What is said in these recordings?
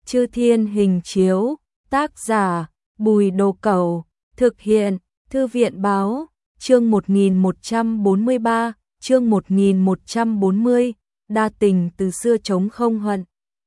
Chư Thiên Hình Chiếu, tác giả Bùi Đồ Cẩu, thực hiện Thư viện Báo, chương 1143, chương 1140, đa tình từ xưa chống không hận.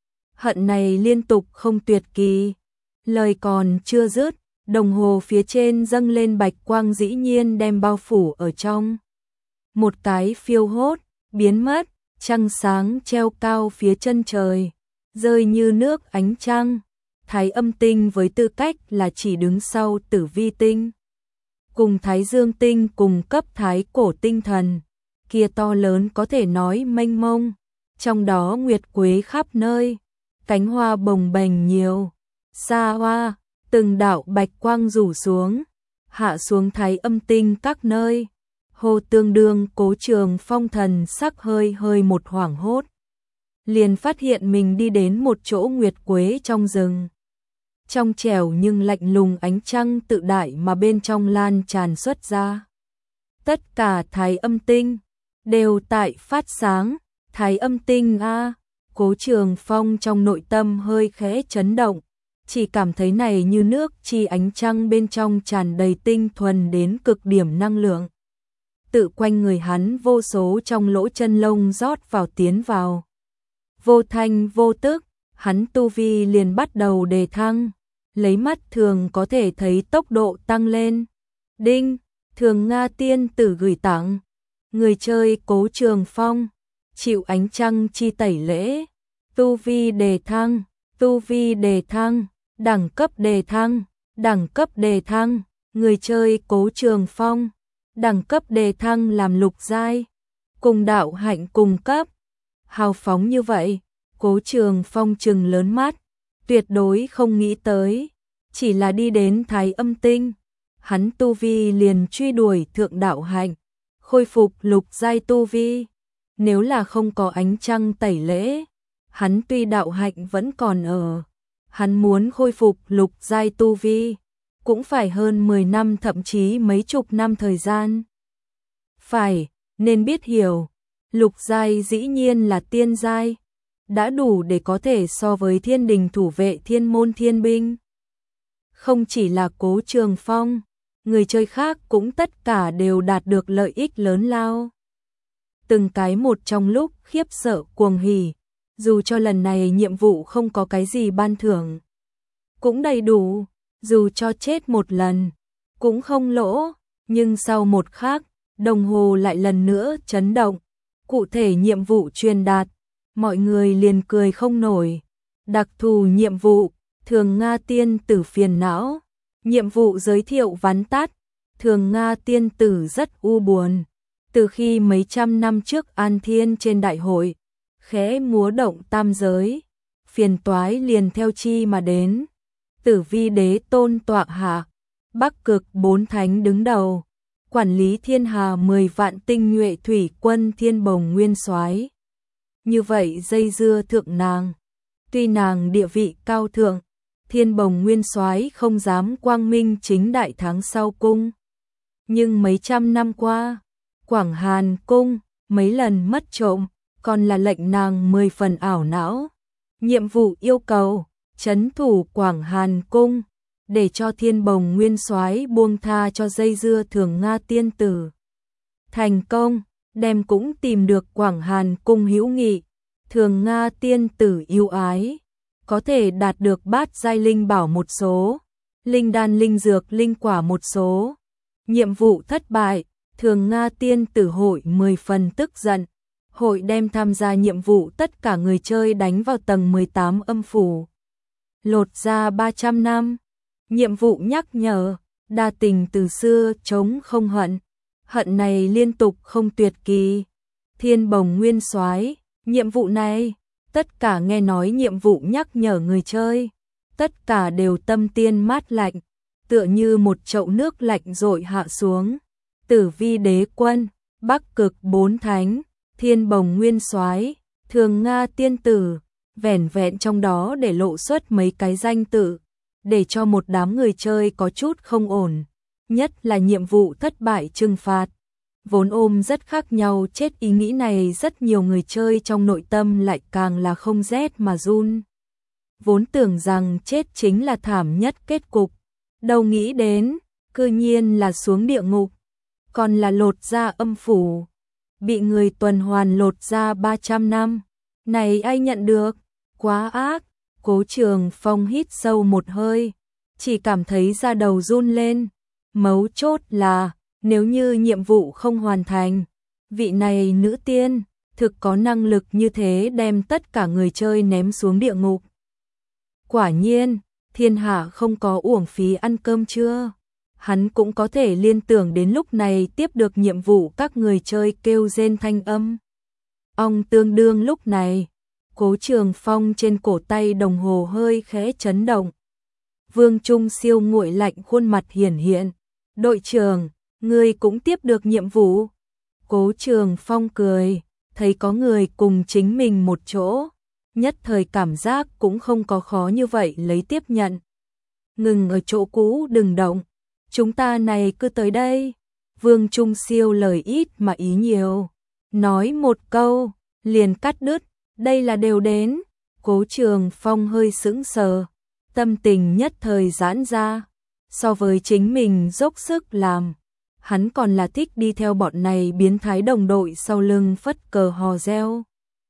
Hận này liên tục không tuyệt kỳ. Lời còn chưa dứt, đồng hồ phía trên dâng lên bạch quang dĩ nhiên đem bao phủ ở trong. Một cái phiêu hốt, biến mất, trăng sáng treo cao phía chân trời, rơi như nước ánh trăng. Thái âm tinh với tư cách là chỉ đứng sau tử vi tinh, cùng thái dương tinh cùng cấp thái cổ tinh thần, kia to lớn có thể nói mênh mông, trong đó nguyệt quế khắp nơi, cánh hoa bồng bềnh nhiều, xa hoa, từng đạo bạch quang rủ xuống, hạ xuống thái âm tinh các nơi. Hồ Tương Đương Cố Trường Phong thần sắc hơi hơi một hoảng hốt, liền phát hiện mình đi đến một chỗ nguyệt quế trong rừng. Trong trẻo nhưng lạnh lùng ánh trăng tự đại mà bên trong lan tràn xuất ra. Tất cả thái âm tinh đều tại phát sáng, thái âm tinh a. Cố Trường Phong trong nội tâm hơi khẽ chấn động, chỉ cảm thấy này như nước chi ánh trăng bên trong tràn đầy tinh thuần đến cực điểm năng lượng. Tự quanh người hắn vô số trong lỗ chân lông rót vào tiến vào. Vô thanh vô tức, hắn tu vi liền bắt đầu đề thăng, lấy mắt thường có thể thấy tốc độ tăng lên. Đinh, Thường Nga tiên tử gửi tặng. Người chơi Cố Trường Phong, chịu ánh trăng chi tẩy lễ. Tu vi đề thăng, tu vi đề thăng, đẳng cấp đề thăng, đẳng cấp đề thăng. Người chơi Cố Trường Phong, đẳng cấp đề thăng làm lục giai, cùng đạo hạnh cùng cấp. Hào phóng như vậy, Cố Trường Phong trừng lớn mắt, tuyệt đối không nghĩ tới, chỉ là đi đến thái âm tinh, hắn tu vi liền truy đuổi thượng đạo hạnh, khôi phục lục giai tu vi. Nếu là không có ánh trăng tẩy lễ, hắn tuy đạo hạnh vẫn còn ở, hắn muốn khôi phục lục giai tu vi, cũng phải hơn 10 năm thậm chí mấy chục năm thời gian. Phải, nên biết hiểu, lục giai dĩ nhiên là tiên giai, đã đủ để có thể so với thiên đình thủ vệ thiên môn thiên binh. Không chỉ là Cố Trường Phong, người chơi khác cũng tất cả đều đạt được lợi ích lớn lao. Từng cái một trong lúc khiếp sợ cuồng hỉ, dù cho lần này nhiệm vụ không có cái gì ban thưởng, cũng đầy đủ, dù cho chết một lần, cũng không lỗ, nhưng sau một khắc, đồng hồ lại lần nữa chấn động, cụ thể nhiệm vụ truyền đạt, mọi người liền cười không nổi. Đặc thù nhiệm vụ, Thường Nga tiên tử phiền não, nhiệm vụ giới thiệu vắn tắt, Thường Nga tiên tử rất u buồn, từ khi mấy trăm năm trước An Thiên trên đại hội, khẽ múa động tam giới, phiền toái liền theo chi mà đến. Tử vi đế tôn tọa hạ, Bắc Cực 4 thánh đứng đầu, quản lý thiên hà 10 vạn tinh nhuệ thủy quân Thiên Bồng Nguyên Soái. Như vậy dây dưa thượng nàng, tuy nàng địa vị cao thượng, Thiên Bồng Nguyên Soái không dám quang minh chính đại tháng sau cung. Nhưng mấy trăm năm qua, Quảng Hàn cung mấy lần mất trộm, còn là lệnh nàng 10 phần ảo não. Nhiệm vụ yêu cầu trấn thủ Quảng Hàn cung, để cho Thiên Bồng Nguyên Soái buông tha cho dây dưa Thường Nga tiên tử. Thành công, đem cũng tìm được Quảng Hàn cung hữu nghị, Thường Nga tiên tử yêu ái, có thể đạt được bát giai linh bảo một số, linh đan linh dược linh quả một số. Nhiệm vụ thất bại, Thường Nga tiên tử hội 10 phần tức giận, hội đem tham gia nhiệm vụ tất cả người chơi đánh vào tầng 18 âm phủ, lột ra 300 năm. Nhiệm vụ nhắc nhở, đa tình từ xưa chống không hận, hận này liên tục không tuyệt kỳ. Thiên Bồng Nguyên Soái, nhiệm vụ này, tất cả nghe nói nhiệm vụ nhắc nhở người chơi, tất cả đều tâm tiên mát lạnh, tựa như một chậu nước lạnh dội hạ xuống. Tử vi đế quân, Bắc Cực 4 thánh, Thiên Bồng Nguyên Soái, Thường Nga tiên tử, vẻn vẹn trong đó để lộ xuất mấy cái danh tự, để cho một đám người chơi có chút không ổn, nhất là nhiệm vụ thất bại trừng phạt. Vốn ôm rất khác nhau chết ý nghĩ này, rất nhiều người chơi trong nội tâm lại càng là không rét mà run. vốn tưởng rằng chết chính là thảm nhất kết cục, đâu nghĩ đến, cư nhiên là xuống địa ngục, còn là lột da âm phủ, bị người tuần hoàn lột da 300 năm, này ai nhận được, quá ác. Cố Trường Phong hít sâu một hơi, chỉ cảm thấy da đầu run lên, mấu chốt là, nếu như nhiệm vụ không hoàn thành, vị này nữ tiên, thực có năng lực như thế đem tất cả người chơi ném xuống địa ngục. Quả nhiên, thiên hạ không có uổng phí ăn cơm chưa? Hắn cũng có thể liên tưởng đến lúc này tiếp được nhiệm vụ các người chơi kêu rên thanh âm. Ong tương đương lúc này, Cố Trường Phong trên cổ tay đồng hồ hơi khẽ chấn động. Vương Trung Siêu nguội lạnh khuôn mặt hiển hiện. Đội trưởng, ngươi cũng tiếp được nhiệm vụ. Cố Trường Phong cười, thấy có người cùng chính mình một chỗ. Nhất thời cảm giác cũng không có khó như vậy lấy tiếp nhận. Ngừng ở chỗ cũ đừng động. Chúng ta này cứ tới đây. Vương Trung Siêu lời ít mà ý nhiều. Nói một câu, liền cắt đứt. Đây là đều đến. Cố Trường Phong hơi sững sờ. Tâm tình nhất thời giãn ra. So với chính mình dốc sức làm, hắn còn là thích đi theo bọn này biến thái đồng đội sau lưng phất cờ hò reo.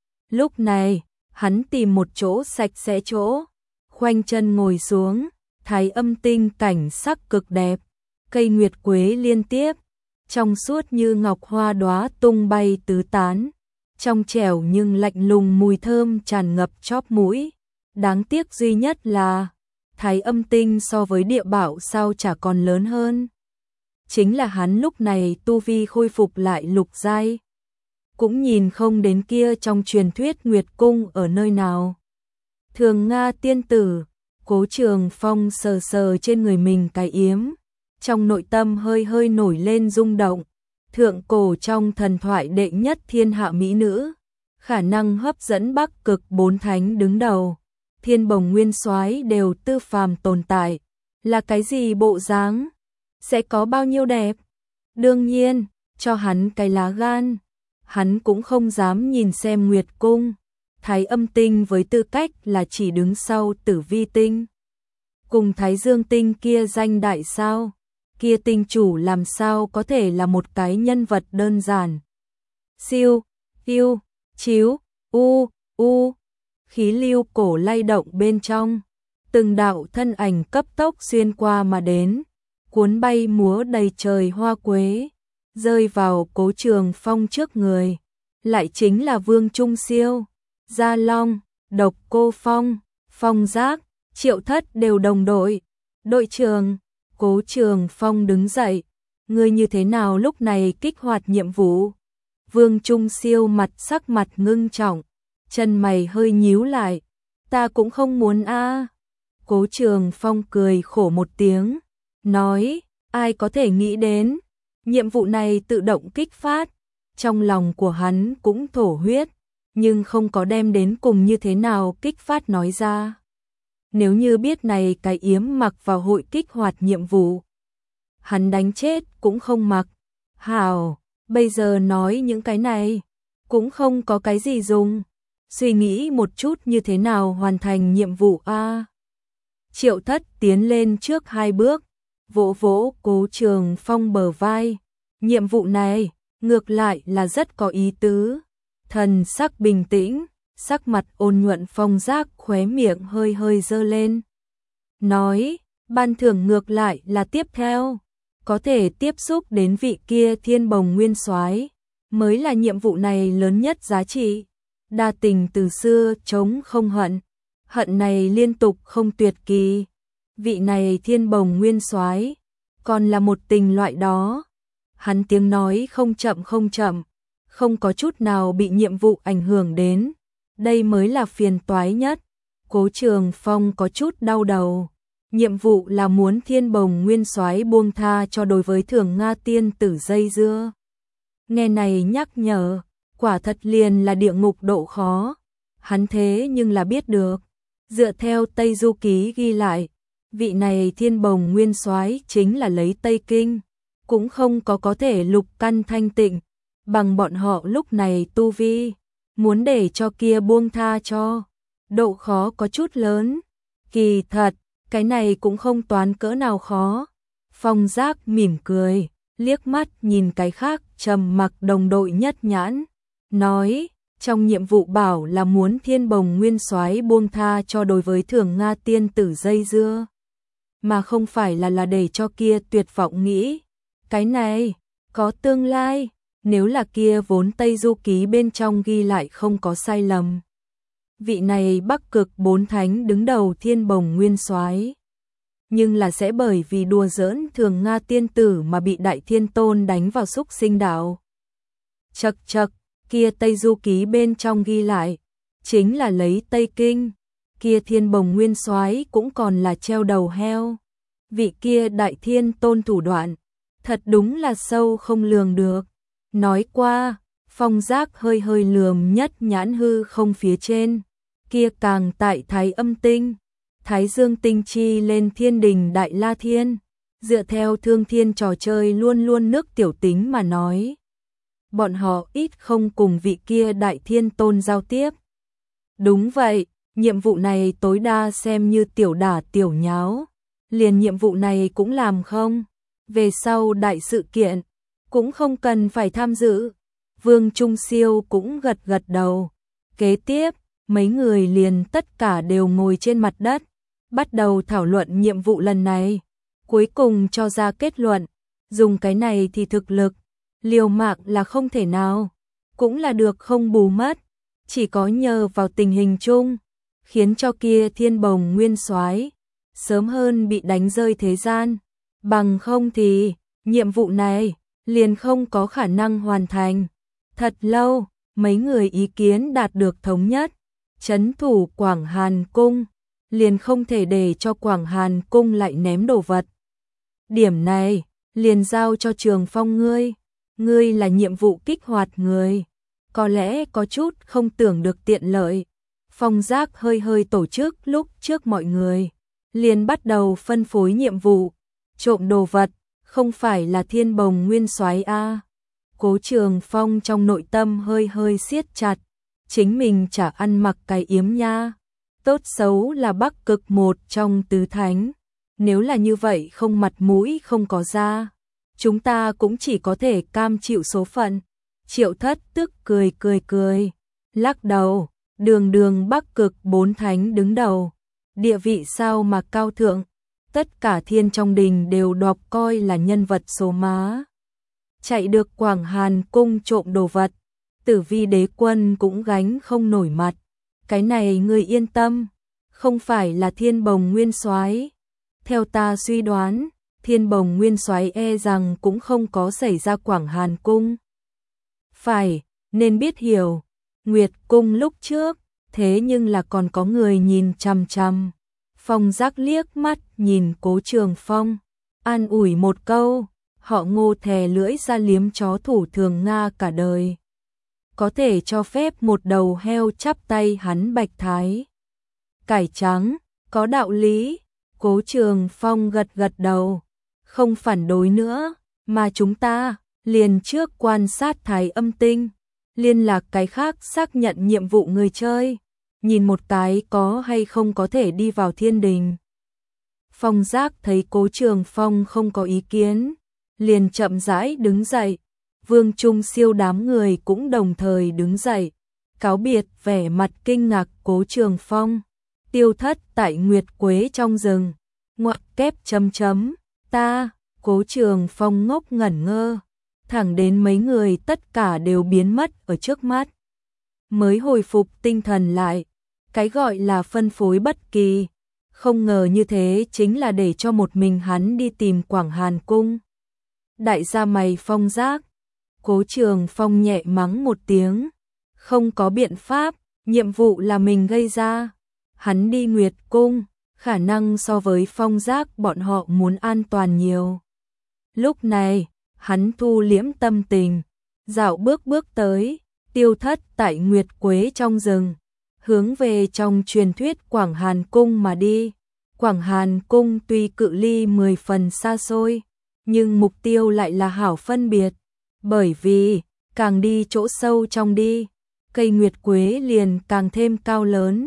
Lúc này, hắn tìm một chỗ sạch sẽ chỗ, khoanh chân ngồi xuống, thái âm tinh cảnh sắc cực đẹp, cây nguyệt quế liên tiếp, trong suốt như ngọc hoa đóa tung bay tứ tán, trong trẻo nhưng lạnh lùng mùi thơm tràn ngập chóp mũi. Đáng tiếc duy nhất là thái âm tinh so với địa bảo sao chả còn lớn hơn. Chính là hắn lúc này tu vi khôi phục lại lục giai. Cũng nhìn không đến kia trong truyền thuyết Nguyệt Cung ở nơi nào. Thường Nga tiên tử, Cố Trường Phong sờ sờ trên người mình cái yếm. Trong nội tâm hơi hơi nổi lên rung động. Thượng cổ trong thần thoại đệ nhất thiên hạ mỹ nữ. Khả năng hấp dẫn Bắc Cực 4 thánh đứng đầu. Thiên bồng nguyên soái đều tư phàm tồn tại, là cái gì bộ dáng, sẽ có bao nhiêu đẹp. Đương nhiên, cho hắn cái lá gan, hắn cũng không dám nhìn xem Nguyệt Cung, Thái Âm Tinh với tư cách là chỉ đứng sau Tử Vi Tinh. Cùng Thái Dương Tinh kia danh đại sao, kia tinh chủ làm sao có thể là một cái nhân vật đơn giản. Siêu, yêu, chiếu, u. Khí lưu cổ lay động bên trong, từng đạo thân ảnh cấp tốc xuyên qua mà đến, cuốn bay múa đầy trời hoa quế, rơi vào Cố Trường Phong trước người, lại chính là Vương Trung Siêu, Gia Long, Độc Cô Phong, Phong Giác, Triệu Thất đều đồng đội. Đội trưởng, Cố Trường Phong đứng dậy, ngươi như thế nào lúc này kích hoạt nhiệm vụ? Vương Trung Siêu sắc mặt ngưng trọng, chân mày hơi nhíu lại, ta cũng không muốn a. Cố Trường Phong cười khổ một tiếng, nói, ai có thể nghĩ đến, nhiệm vụ này tự động kích phát, trong lòng của hắn cũng thổ huyết, nhưng không có đem đến cùng như thế nào kích phát nói ra. Nếu như biết này cái yếm mặc vào hội kích hoạt nhiệm vụ, hắn đánh chết cũng không mặc. Hảo, bây giờ nói những cái này, cũng không có cái gì dùng. Suy nghĩ một chút như thế nào hoàn thành nhiệm vụ a. Triệu Thất tiến lên trước 2 bước, vỗ vỗ Cố Trường Phong bờ vai. Nhiệm vụ này, ngược lại là rất có ý tứ. Thần sắc bình tĩnh, sắc mặt ôn nhuận. Phong Giác khóe miệng hơi hơi giơ lên. Nói, ban thưởng ngược lại là tiếp theo. Có thể tiếp xúc đến vị kia thiên bồng nguyên soái mới là nhiệm vụ này lớn nhất giá trị. Đa tình từ xưa chống không hận, hận này liên tục không tuyệt kỳ. Vị này thiên bồng nguyên soái còn là một tình loại đó. Hắn tiếng nói không chậm, không có chút nào bị nhiệm vụ ảnh hưởng đến. Đây mới là phiền toái nhất. Cố Trường Phong có chút đau đầu. Nhiệm vụ là muốn thiên bồng nguyên soái buông tha cho đối với Thường Nga tiên tử dây dưa. Nghe này nhắc nhở, quả thật liền là địa ngục độ khó. Hắn thế nhưng là biết được. Dựa theo Tây Du Ký ghi lại, vị này thiên bồng nguyên soái chính là lấy Tây Kinh, cũng không có thể lục căn thanh tịnh, bằng bọn họ lúc này tu vi, muốn để cho kia buông tha cho, độ khó có chút lớn. Kỳ thật, cái này cũng không toán cỡ nào khó. Phong Giác mỉm cười, liếc mắt nhìn cái khác trầm mặc đồng đội Nhất Nhãn, nói, trong nhiệm vụ bảo là muốn Thiên Bồng Nguyên Soái buông tha cho đối với Thường Nga tiên tử dây dưa, mà không phải là để cho kia tuyệt vọng nghĩ, cái này có tương lai, nếu là kia vốn Tây Du Ký bên trong ghi lại không có sai lầm. Vị này Bắc Cực 4 thánh đứng đầu Thiên Bồng Nguyên Soái, nhưng là sẽ bởi vì đùa giỡn Thường Nga tiên tử mà bị Đại Thiên Tôn đánh vào Súc Sinh Đạo. Chậc chậc, kia Tây Du Ký bên trong ghi lại, chính là lấy Tây Kinh, kia Thiên Bồng Nguyên Soái cũng còn là treo đầu heo. Vị kia Đại Thiên Tôn thủ đoạn, thật đúng là sâu không lường được. Nói qua, Phong Giác hơi hơi lườm Nhất Nhãn hư không phía trên, kia càng tại Thái Âm Tinh, Thái Dương Tinh chi lên Thiên Đình Đại La Thiên, dựa theo Thương Thiên trò chơi luôn luôn nước tiểu tính mà nói. Bọn họ ít không cùng vị kia Đại Thiên Tôn giao tiếp. Đúng vậy, nhiệm vụ này tối đa xem như tiểu đả tiểu nháo, liền nhiệm vụ này cũng làm không, về sau đại sự kiện, cũng không cần phải tham dự. Vương Trung Siêu cũng gật gật đầu. Kế tiếp, mấy người liền tất cả đều ngồi trên mặt đất, bắt đầu thảo luận nhiệm vụ lần này. Cuối cùng cho ra kết luận, dùng cái này thì thực lực, liều mạng là không thể nào, cũng là được không bù mất, chỉ có nhờ vào tình hình chung, khiến cho kia Thiên Bồng Nguyên Soái sớm hơn bị đánh rơi thế gian, bằng không thì nhiệm vụ này liền không có khả năng hoàn thành. Thật lâu, mấy người ý kiến đạt được thống nhất, trấn thủ Quảng Hàn Cung, liền không thể để cho Quảng Hàn Cung lại ném đồ vật. Điểm này, liền giao cho Trường Phong ngươi là nhiệm vụ kích hoạt người, có lẽ có chút không tưởng được tiện lợi. Phong Giác hơi hơi tổ chức lúc trước mọi người, liền bắt đầu phân phối nhiệm vụ, trộm đồ vật, không phải là Thiên Bồng Nguyên Soái a. Cố Trường Phong trong nội tâm hơi hơi siết chặt, chính mình chả ăn mặc cái yếm nha, tốt xấu là Bắc Cực một trong tứ thánh, nếu là như vậy không mặt mũi không có da, chúng ta cũng chỉ có thể cam chịu số phận. Triệu Thất tức cười, lắc đầu, đường Bắc Cực 4 thánh đứng đầu, địa vị sao mà cao thượng, tất cả thiên trong đình đều đọc coi là nhân vật số má. Chạy được Quảng Hàn Cung trộm đồ vật, Tử Vi Đế Quân cũng gánh không nổi mặt. Cái này ngươi yên tâm, không phải là Thiên Bồng Nguyên Soái. Theo ta suy đoán, Thiên Bồng Nguyên Soái e rằng cũng không có xảy ra Quảng Hàn Cung. Phải, nên biết hiểu, Nguyệt Cung lúc trước, thế nhưng là còn có người nhìn chằm chằm. Phong Giác liếc mắt nhìn Cố Trường Phong, an ủi một câu, họ Ngô thè lưỡi ra liếm chó thủ Thường Nga cả đời. Có thể cho phép một đầu heo chắp tay hắn bạch thái. Cải trắng, có đạo lý, Cố Trường Phong gật gật đầu, không phản đối nữa, mà chúng ta liền trước quan sát Thái Âm Tinh, liên lạc cái khác xác nhận nhiệm vụ người chơi, nhìn một cái có hay không có thể đi vào thiên đình. Phong Giác thấy Cố Trường Phong không có ý kiến, liền chậm rãi đứng dậy, Vương Trung Siêu đám người cũng đồng thời đứng dậy, cáo biệt vẻ mặt kinh ngạc Cố Trường Phong, tiêu thất tại Nguyệt Quế trong rừng, ngoặc kép chấm chấm, ta, Cố Trường Phong ngốc ngẩn ngơ, thẳng đến mấy người tất cả đều biến mất ở trước mắt. Mới hồi phục tinh thần lại, cái gọi là phân phối bất kỳ, không ngờ như thế chính là để cho một mình hắn đi tìm Quảng Hàn Cung. Đại gia mày Phong Giác, Cố Trường Phong nhẹ mắng một tiếng, không có biện pháp, nhiệm vụ là mình gây ra, hắn đi Nguyệt Cung, khả năng so với Phong Giác bọn họ muốn an toàn nhiều. Lúc này, hắn thu liễm tâm tình, dạo bước tới, tiêu thất tại Nguyệt Quế trong rừng, hướng về trong truyền thuyết Quảng Hàn Cung mà đi. Quảng Hàn Cung tuy cự ly 10 phần xa xôi, nhưng mục tiêu lại là hảo phân biệt, bởi vì càng đi chỗ sâu trong đi, cây Nguyệt Quế liền càng thêm cao lớn,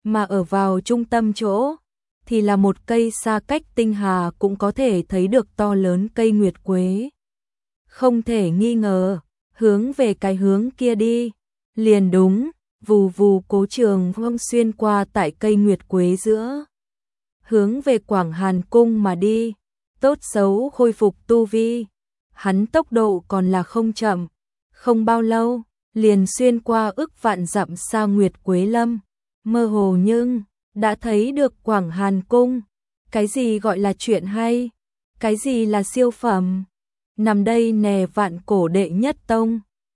mà ở vào trung tâm chỗ thì là một cây xa cách tinh hà cũng có thể thấy được to lớn cây nguyệt quế. Không thể nghi ngờ, hướng về cái hướng kia đi, liền đúng, vù vù Cố Trường Phong xuyên qua tại cây nguyệt quế giữa, hướng về Quảng Hàn cung mà đi, tốt xấu khôi phục tu vi. Hắn tốc độ còn là không chậm, không bao lâu, liền xuyên qua ức vạn dặm xa Nguyệt Quế Lâm, mơ hồ nhưng đã thấy được Quảng Hàn cung. Cái gì gọi là chuyện hay? Cái gì là siêu phẩm? Nằm đây nè, vạn cổ đệ nhất tông,